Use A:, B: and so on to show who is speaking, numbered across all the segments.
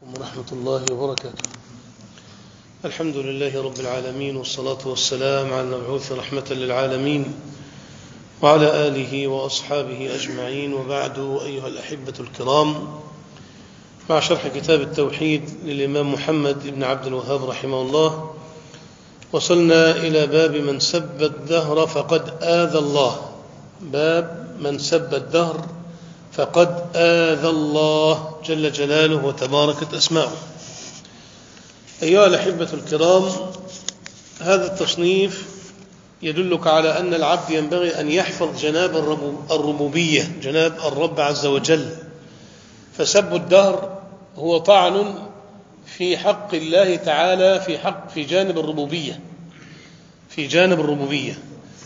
A: ورحمة الله وبركاته. الحمد لله رب العالمين، والصلاة والسلام على المبعوث رحمة للعالمين وعلى آله وأصحابه أجمعين، وبعد. أيها الأحبة الكرام، مع شرح كتاب التوحيد للإمام محمد بن عبد الوهاب رحمه الله، وصلنا إلى باب من سب الدهر فقد آذى الله. باب من سب الدهر فقد آذى الله جل جلاله وتباركت أسماؤه. أيها الأحبة الكرام، هذا التصنيف يدلك على أن العبد ينبغي أن يحفظ جناب الربوبية، جناب الرب عز وجل. فسب الدهر هو طعن في حق الله تعالى، في جانب الربوبية، في جانب الربوبية.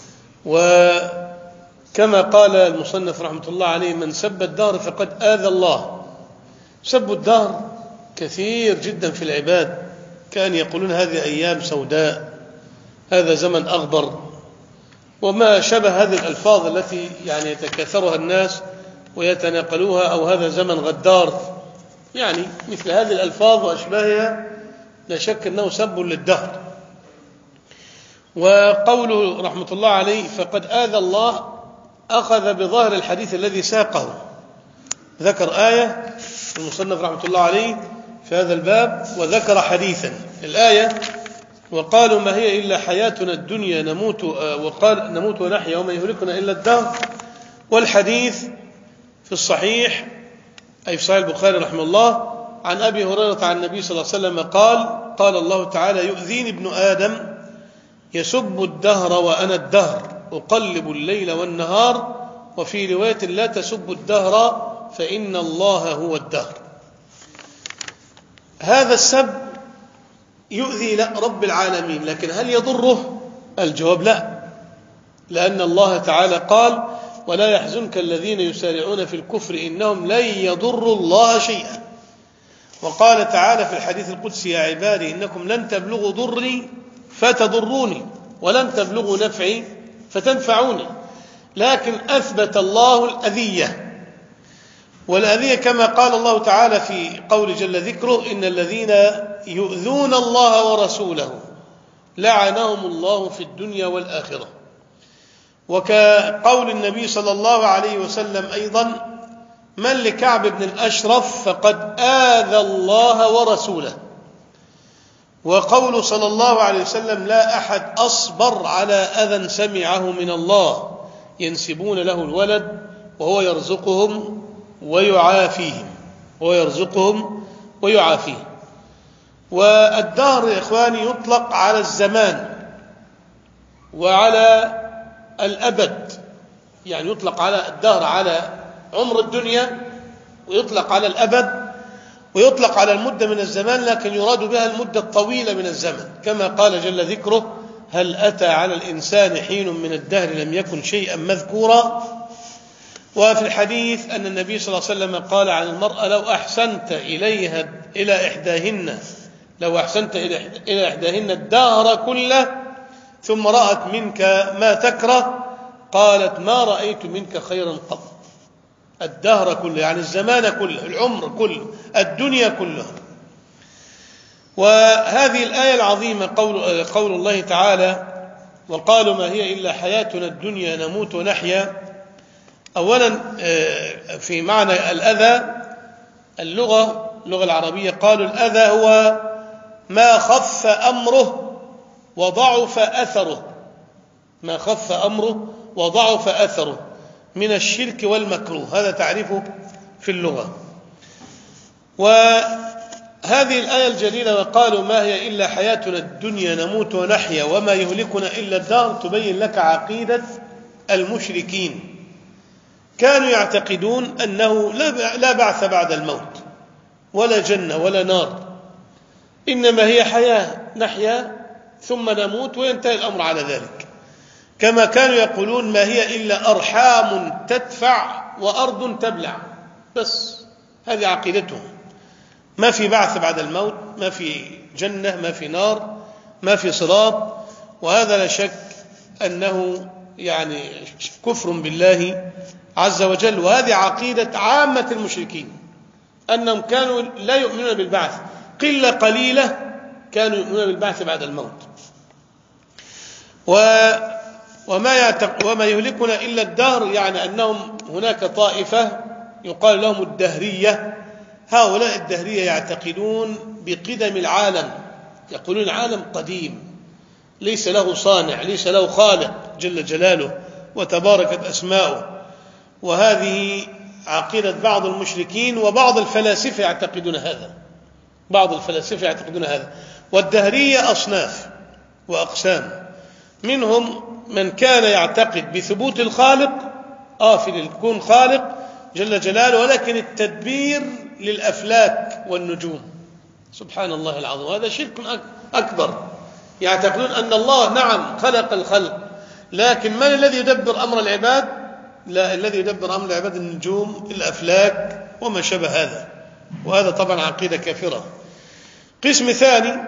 A: وكما قال المصنف رحمة الله عليه: من سب الدهر فقد آذى الله. سب الدهر كثير جدا في العباد، كان يقولون هذه أيام سوداء، هذا زمن أغبر، وما شبه هذه الألفاظ التي يعني يتكاثرها الناس ويتناقلوها، أو هذا زمن غدار، يعني مثل هذه الألفاظ وأشباهها لا شك أنه سب للدهر. وقوله رحمة الله عليه فقد آذى الله أخذ بظاهر الحديث الذي ساقه، ذكر آية المصنف رحمة الله عليه في هذا الباب، وذكر حديثا. الآية: وقالوا ما هي إلا حياتنا الدنيا نموت ونحيا وما يهلكنا إلا الدهر. والحديث في الصحيح، أي في صحيح البخاري رحمه الله، عن أبي هريرة عن النبي صلى الله عليه وسلم قال الله تعالى: يؤذيني ابن آدم يسب الدهر وأنا الدهر أقلب الليل والنهار. وفي رواية: لا تسب الدهر فإن الله هو الدهر. هذا السب يؤذي رب العالمين، لكن هل يضره؟ الجواب لا، لأن الله تعالى قال: ولا يحزنك الذين يسارعون في الكفر إنهم لن يضروا الله شيئا. وقال تعالى في الحديث القدسي: يا عبادي إنكم لن تبلغوا ضري فتضروني ولن تبلغوا نفعي فتنفعوني. لكن أثبت الله الأذية، والأذية كما قال الله تعالى في قول جل ذكره: إن الذين يؤذون الله ورسوله لعنهم الله في الدنيا والآخرة. وكقول النبي صلى الله عليه وسلم أيضا: من لكعب بن الأشرف فقد آذى الله ورسوله. وقول صلى الله عليه وسلم: لا أحد أصبر على أذى سمعه من الله ينسبون له الولد وهو يرزقهم ويعافيهم، والدهر يا إخواني يطلق على الزمان وعلى الأبد، يعني يطلق على الدهر على عمر الدنيا، ويطلق على الأبد، ويطلق على المدة من الزمان، لكن يراد بها المدة الطويلة من الزمن، كما قال جل ذكره: هل أتى على الإنسان حين من الدهر لم يكن شيئا مذكورا. وفي الحديث أن النبي صلى الله عليه وسلم قال عن المرأة: لو أحسنت إلى إحداهن الدهر كله ثم رأت منك ما تكره قالت: ما رأيت منك خيرا قط. الدهر كله يعني الزمان كله، العمر كله، الدنيا كلها. وهذه الآية العظيمة قول الله تعالى: وقالوا ما هي إلا حياتنا الدنيا نموت ونحيا. أولا في معنى الأذى، اللغة العربية قالوا الأذى هو ما خف أمره وضعف أثره، ما خف أمره وضعف أثره من الشرك والمكروه، هذا تعريفه في اللغة. وهذه الآية الجليلة: وقالوا ما هي إلا حياتنا الدنيا نموت ونحيا وما يهلكنا إلا الدهر، تبين لك عقيدة المشركين. كانوا يعتقدون أنه لا بعث بعد الموت، ولا جنة ولا نار، إنما هي حياة نحيا ثم نموت وينتهي الأمر على ذلك. كما كانوا يقولون ما هي إلا أرحام تدفع وأرض تبلع، بس هذه عقيدتهم. ما في بعث بعد الموت، ما في جنة، ما في نار، ما في صراط. وهذا لا شك أنه يعني كفر بالله عز وجل، وهذه عقيدة عامة المشركين. أنهم كانوا لا يؤمنون بالبعث، قلة قليلة كانوا يؤمنون بالبعث بعد الموت. وما يهلكنا إلا الدهر، يعني أنهم هناك طائفة يقال لهم الدهرية. هؤلاء الدهرية يعتقدون بقدم العالم، يقولون العالم قديم ليس له صانع، ليس له خالق جل جلاله وتباركت أسماؤه. وهذه عقيدة بعض المشركين، وبعض الفلاسفة يعتقدون هذا، بعض الفلاسفة يعتقدون هذا. والدهرية أصناف وأقسام، منهم من كان يعتقد بثبوت الخالق، في الكون خالق جل جلاله، ولكن التدبير للأفلاك والنجوم. سبحان الله العظيم، هذا شرك أكبر. يعتقدون أن الله نعم خلق الخلق، لكن من الذي يدبر أمر العباد؟ لا، الذي يدبر أمر العباد النجوم، الأفلاك وما شابه هذا. وهذا طبعا عقيدة كافرة. قسم ثاني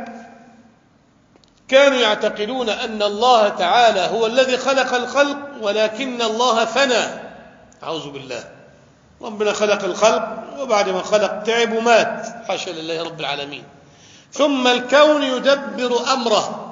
A: كانوا يعتقدون أن الله تعالى هو الذي خلق الخلق، ولكن الله فنى. أعوذ بالله، ربنا خلق الخلق وبعد ما خلق تعب ومات، حاشا لله رب العالمين، ثم الكون يدبر أمره.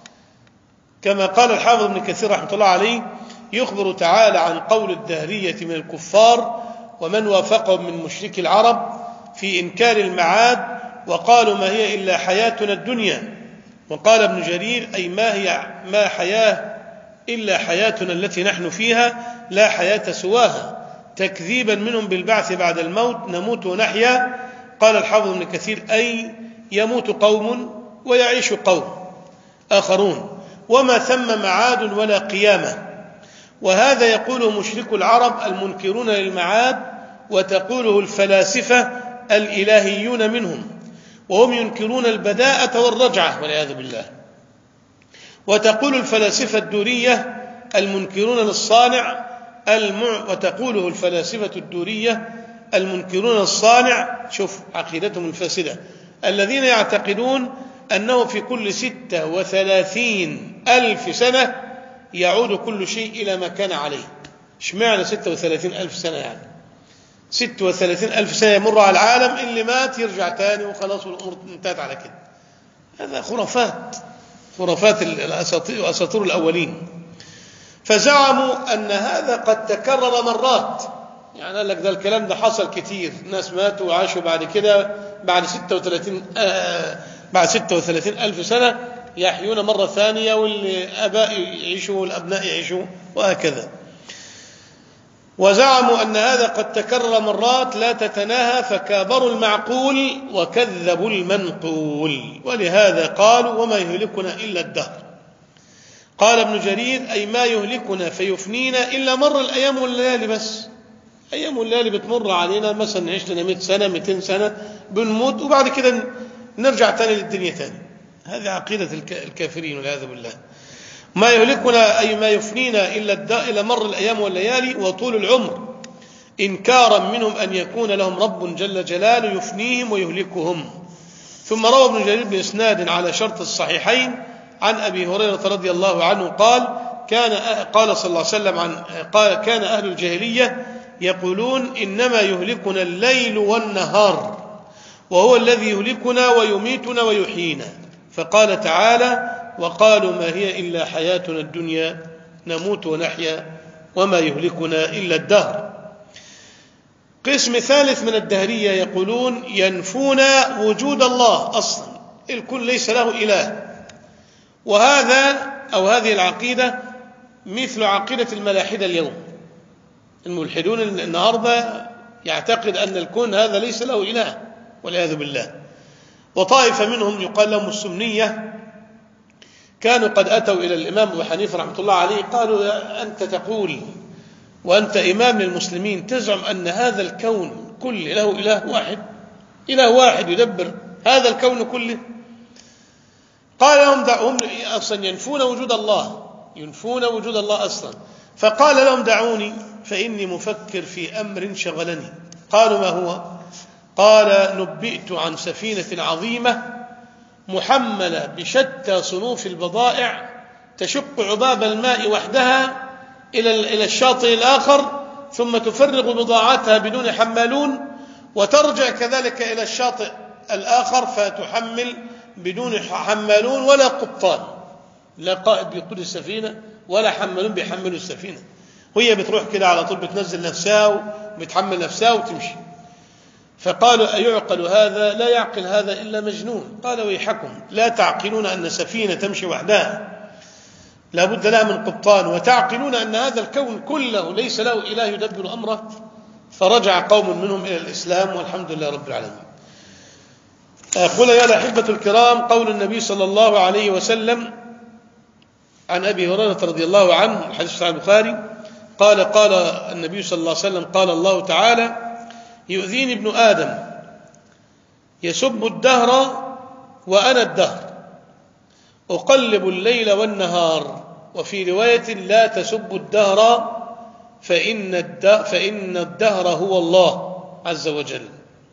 A: كما قال الحافظ ابن كثير رحمة الله عليه: يخبر تعالى عن قول الدهرية من الكفار ومن وافقهم من مشرك العرب في إنكار المعاد، وقالوا ما هي إلا حياتنا الدنيا. وقال ابن جرير: أي ما حياة إلا حياتنا التي نحن فيها، لا حياة سواها، تكذيبا منهم بالبعث بعد الموت، نموت ونحيا. قال الحافظ ابن كثير: أي يموت قوم ويعيش قوم آخرون، وما ثم معاد ولا قيامة. وهذا يقوله مشرك العرب المنكرون للمعاد، وتقوله الفلاسفة الإلهيون منهم، وهم ينكرون البداءة والرجعة والعياذ بالله. وتقول الفلاسفة الدورية المنكرون للصانع وتقوله الفلاسفة الدورية المنكرون للصانع، شوف عقيدتهم الفاسدة، الذين يعتقدون أنه في كل 36,000 سنة يعود كل شيء إلى ما كان عليه. اشمعنى 36,000 سنة؟ يعني 36,000 سنة يمر على العالم، اللي مات يرجع تاني وخلاص والأمور انتهت على كده. هذا خرافات الأساطير وأساطير الأولين. فزعموا أن هذا قد تكرر مرات، يعني قال لك ده الكلام ده حصل كتير، ناس ماتوا وعاشوا بعد كده بعد 36,000 سنة يحيون مرة ثانية، والآباء يعيشوا والأبناء يعيشوا وهكذا. وزعموا أن هذا قد تكرر مرات لا تتناهى، فكابروا المعقول وكذبوا المنقول، ولهذا قالوا: وما يهلكنا إلا الدهر. قال ابن جرير: أي ما يهلكنا فيفنينا إلا مر الأيام والليالي، بس أيام والليالي بتمر علينا، مثلا نعيش لنا 100 سنة 200 سنة بنموت، وبعد كده نرجع تاني للدنيا تاني. هذه عقيدة الكافرين والعياذ بالله. ما يهلكنا أي ما يفنينا إلا مر الأيام والليالي وطول العمر، إنكارا منهم أن يكون لهم رب جل جلاله يفنيهم ويهلكهم. ثم روى ابن جرير بإسناد على شرط الصحيحين عن أبي هريرة رضي الله عنه قال صلى الله عليه وسلم كان أهل الجاهلية يقولون: إنما يهلكنا الليل والنهار، وهو الذي يهلكنا ويميتنا ويحيينا. فقال تعالى: وقالوا ما هي إلا حياتنا الدنيا نموت ونحيا وما يهلكنا إلا الدهر. قسم ثالث من الدهرية يقولون ينفون وجود الله أصلا، الكل ليس له إله. هذه العقيدة مثل عقيدة الملاحدة اليوم. الملحدون النهاردة يعتقد أن الكون هذا ليس له إله والعياذ بالله. وطائفة منهم يقال لهم السنية كانوا قد أتوا إلى الإمام أبو حنيفة رحمة الله عليه، قالوا: أنت تقول وأنت إمام للمسلمين تزعم أن هذا الكون كله له إله واحد يدبر هذا الكون كله؟ قال لهم: دعهم أصلا ينفون وجود الله أصلا. فقال لهم: دعوني فإني مفكر في أمر شغلني. قالوا: ما هو؟ قال: نبئت عن سفينة عظيمة محملة بشتى صنوف البضائع تشق عباب الماء وحدها إلى الشاطئ الآخر، ثم تفرغ بضاعتها بدون حمالون، وترجع كذلك إلى الشاطئ الآخر فتحمل بدون حمالون ولا قبطان، لا قائد بيقود السفينة ولا حمالون بيحملوا السفينة، وهي بتروح كده على طول بتنزل نفسها وبتحمل نفسها وتمشي. فقالوا أيعقل هذا؟ لا يعقل هذا إلا مجنون. قال ويحكم لا تعقلون أن سفينة تمشي وحدها لا بد لها من قبطان، وتعقلون أن هذا الكون كله ليس له إله يدبر أمره. فرجع قوم منهم إلى الإسلام والحمد لله رب العالمين. أقول يا الأحبة الكرام، قول النبي صلى الله عليه وسلم عن أبي هريرة رضي الله عنه، الحديث صحيح البخاري، قال النبي صلى الله عليه وسلم قال الله تعالى يؤذيني ابن آدم يسب الدهر وأنا الدهر أقلب الليل والنهار، وفي رواية لا تسب الدهر فإن الدهر هو الله عز وجل.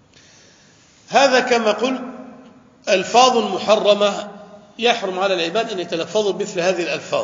A: هذا كما قلت ألفاظ محرمة يحرم على العباد أن يتلفظوا مثل هذه الألفاظ.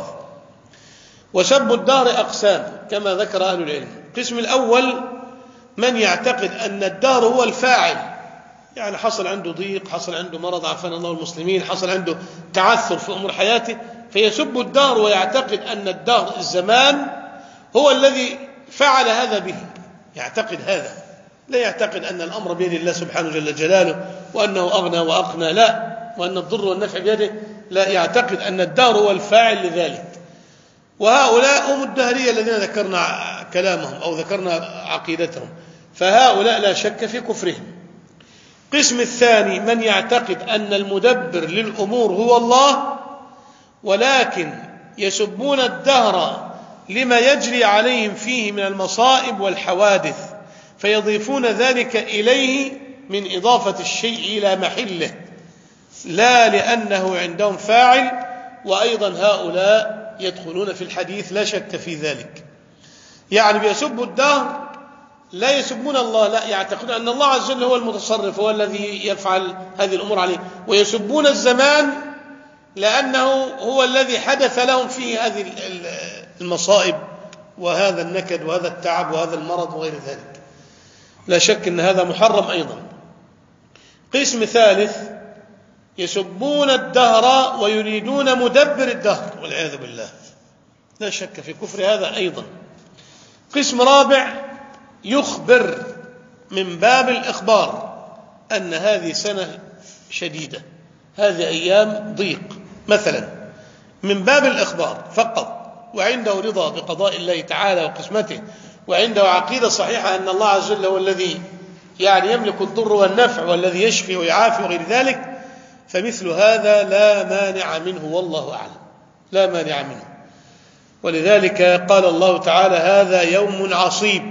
A: وسب الدهر أقسام كما ذكر أهل العلم. القسم الأول من يعتقد أن الدهر هو الفاعل، يعني حصل عنده ضيق، حصل عنده مرض عافانا الله المسلمين، حصل عنده تعثر في أمور حياته فيسب الدهر ويعتقد أن الدهر الزمان هو الذي فعل هذا به، يعتقد هذا، لا يعتقد أن الأمر بيد الله سبحانه جل جلاله وأنه أغنى وأقنى، لا، وأن الضر والنفع بيده، لا، يعتقد أن الدهر هو الفاعل لذلك. وهؤلاء هم الدهرية الذين ذكرنا كلامهم أو ذكرنا عقيدتهم، فهؤلاء لا شك في كفرهم. القسم الثاني من يعتقد أن المدبر للأمور هو الله، ولكن يسبون الدهر لما يجري عليهم فيه من المصائب والحوادث، فيضيفون ذلك إليه من إضافة الشيء إلى محله، لا لأنه عندهم فاعل. وأيضا هؤلاء يدخلون في الحديث لا شك في ذلك، يعني بيسبوا الدهر لا يسبون الله، لا، يعتقدون أن الله عز وجل هو المتصرف، هو الذي يفعل هذه الأمور عليه. ويسبون الزمان لأنه هو الذي حدث لهم فيه هذه المصائب وهذا النكد وهذا التعب وهذا المرض وغير ذلك. لا شك أن هذا محرم أيضا. قسم ثالث يسبون الدهر ويريدون مدبر الدهر والعياذ بالله، لا شك في كفر هذا أيضا. قسم رابع يخبر من باب الإخبار أن هذه سنة شديدة، هذه أيام ضيق مثلا، من باب الإخبار فقط، وعنده رضا بقضاء الله تعالى وقسمته، وعنده عقيدة صحيحة أن الله عز وجل هو الذي يعني يملك الضر والنفع والذي يشفي ويعافي وغير ذلك، فمثل هذا لا مانع منه والله أعلم، لا مانع منه. ولذلك قال الله تعالى هذا يوم عصيب،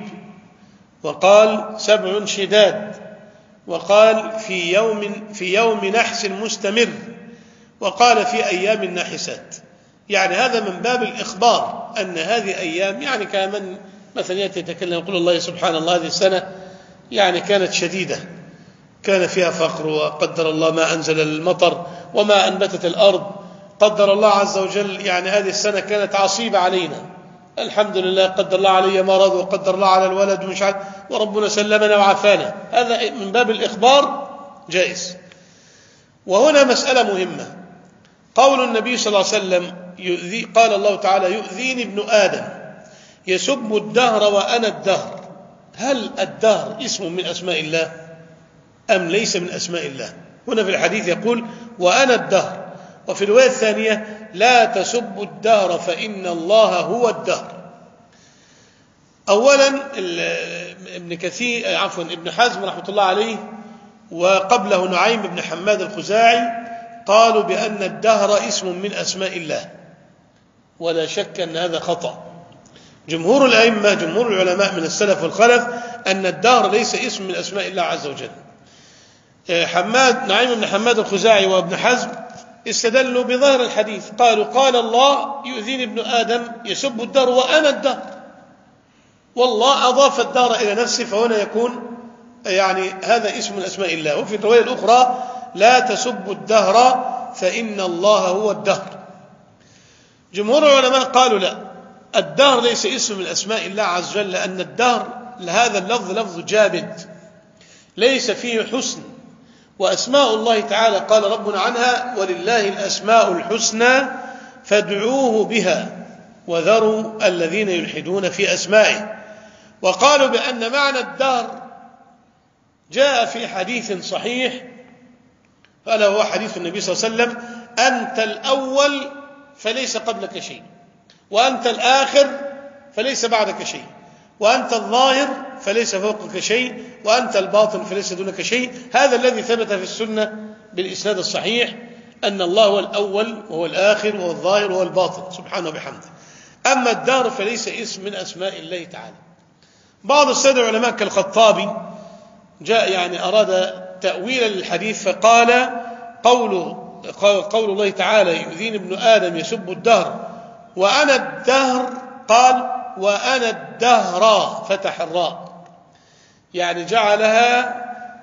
A: وقال 7 شداد، وقال في يوم نحس مستمر، وقال في أيام ناحسات. يعني هذا من باب الإخبار أن هذه أيام، يعني كمن مثلا يأتي يتكلم يقول الله سبحان الله هذه السنة يعني كانت شديدة، كان فيها فقر، وقدر الله ما أنزل المطر وما أنبتت الأرض، قدر الله عز وجل يعني هذه السنة كانت عصيبة علينا، الحمد لله، قدر الله علي مرض وقدر الله على الولد ومش عارف، وربنا سلمنا وعافانا. هذا من باب الإخبار جائز. وهنا مسألة مهمة، قول النبي صلى الله عليه وسلم قال الله تعالى يؤذيني ابن آدم يسب الدهر وأنا الدهر، هل الدهر اسم من أسماء الله أم ليس من أسماء الله؟ هنا في الحديث يقول وأنا الدهر، وفي الرواية الثانية لا تسبوا الدهر فإن الله هو الدهر. أولا ابن حزم رحمة الله عليه وقبله نعيم بن حماد الخزاعي قالوا بأن الدهر اسم من أسماء الله، ولا شك أن هذا خطأ. جمهور الأئمة، جمهور العلماء من السلف والخلف أن الدهر ليس اسم من أسماء الله عز وجل. نعيم بن حماد الخزاعي وابن حزم استدلوا بظاهر الحديث، قالوا قال الله يؤذيني ابن آدم يسب الدهر وأنا الدهر، والله أضاف الدهر إلى نفسه، فهنا يكون يعني هذا اسم من أسماء الله. وفي الرواية الأخرى لا تسبوا الدهر فإن الله هو الدهر. جمهور العلماء قالوا لا، الدهر ليس اسم من أسماء الله عز وجل، لأن الدهر هذا اللفظ لفظ جامد، ليس فيه حسن. وأسماء الله تعالى قال ربنا عنها: ولله الأسماء الحسنى فادعوه بها وذروا الذين يلحدون في أسمائه. وقالوا بأن معنى الدهر جاء في حديث صحيح، فألا هو حديث النبي صلى الله عليه وسلم: أنت الأول فليس قبلك شيء، وأنت الآخر فليس بعدك شيء، وأنت الظاهر فليس فوقك شيء، وأنت الباطن فليس دونك شيء. هذا الذي ثبت في السنة بالإسناد الصحيح، أن الله هو الأول وهو الآخر وهو الظاهر وهو الباطن سبحانه وبحمده. أما الدهر فليس اسم من أسماء الله تعالى. بعض السادة العلماء كالخطابي جاء أراد تأويلا للحديث فقال: قول الله تعالى: يؤذيني ابن آدم يسب الدهر وأنا الدهر، قال: وأنا الدهر، فتح الراء، جعلها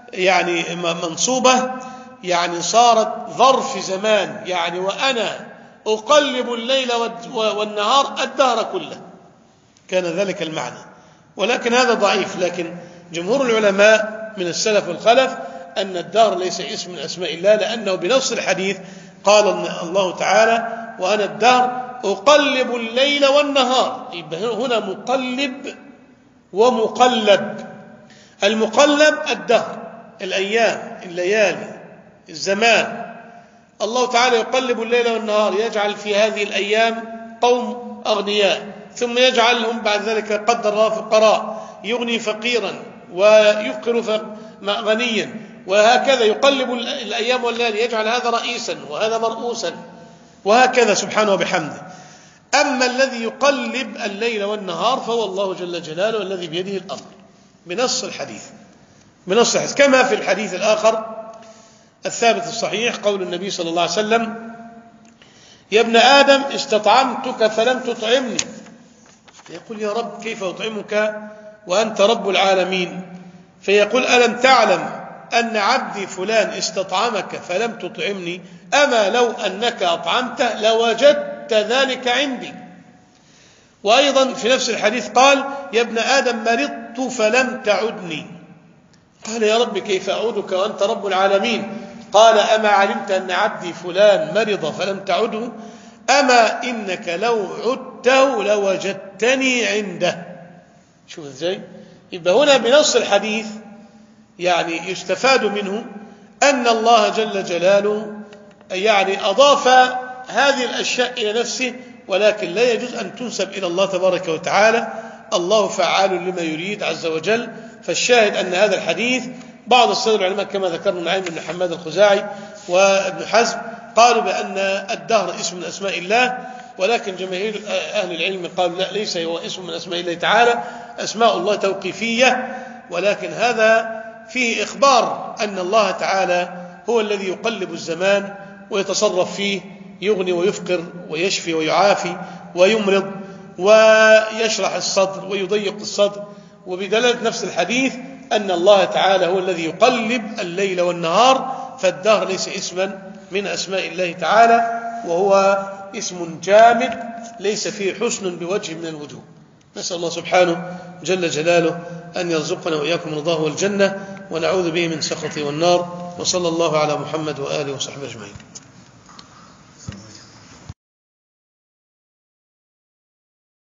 A: منصوبة، صارت ظرف زمان، وأنا أقلب الليل والنهار الدهر كله، كان ذلك المعنى. ولكن هذا ضعيف، لكن جمهور العلماء من السلف والخلف أن الدهر ليس اسم من أسماء الله، لأنه بنص الحديث قال الله تعالى: وأنا الدهر أقلب الليل والنهار. هنا مقلب ومقلب. المقلب الدهر، الأيام، الليالي، الزمان. الله تعالى يقلب الليل والنهار، يجعل في هذه الأيام قوم أغنياء، ثم يجعلهم بعد ذلك قدر الله فقراء، يغني فقيرا ويفقر غنيا، وهكذا يقلب الأيام والليالي، يجعل هذا رئيسا وهذا مرؤوسا، وهكذا سبحانه وبحمده. أما الذي يقلب الليل والنهار فهو الله جل جلاله الذي بيده الأمر، بنص الحديث، كما في الحديث الآخر الثابت الصحيح قول النبي صلى الله عليه وسلم: يا ابن آدم استطعمتك فلم تطعمني. يقول: يا رب كيف أطعمك وأنت رب العالمين؟ فيقول: ألم تعلم أن عبدي فلان استطعمك فلم تطعمني؟ أما لو أنك أطعمته لوجدت ذلك عندي. وأيضا في نفس الحديث قال: يا ابن آدم مرضت فلم تعدني. قال: يا رب كيف أعودك وأنت رب العالمين؟ قال: أما علمت أن عبدي فلان مرض فلم تعده؟ أما إنك لو عدته لوجدتني عنده. شوف ازاي؟ يبقى هنا بنص الحديث يستفاد منه أن الله جل جلاله أضاف هذه الأشياء إلى نفسه، ولكن لا يجوز أن تنسب إلى الله تبارك وتعالى. الله فعال لما يريد عز وجل. فالشاهد أن هذا الحديث بعض السادة العلماء كما ذكرنا نعيم بن حماد الخزاعي وابن حزم قالوا بأن الدهر اسم من أسماء الله، ولكن جماهير أهل العلم قالوا لا، ليس هو اسم من أسماء الله تعالى، أسماء الله توقيفية، ولكن هذا فيه إخبار أن الله تعالى هو الذي يقلب الزمان ويتصرف فيه، يغني ويفقر ويشفي ويعافي ويمرض ويشرح الصدر ويضيق الصدر. وبدلالة نفس الحديث أن الله تعالى هو الذي يقلب الليل والنهار، فالدهر ليس اسما من أسماء الله تعالى، وهو اسم جامد ليس فيه حسن بوجه من الوجوه. نسأل الله سبحانه جل جلاله أن يرزقنا وإياكم رضاه والجنة، ونعوذ به من سخطه والنار. وصلى الله على محمد وآله وصحبه أجمعين.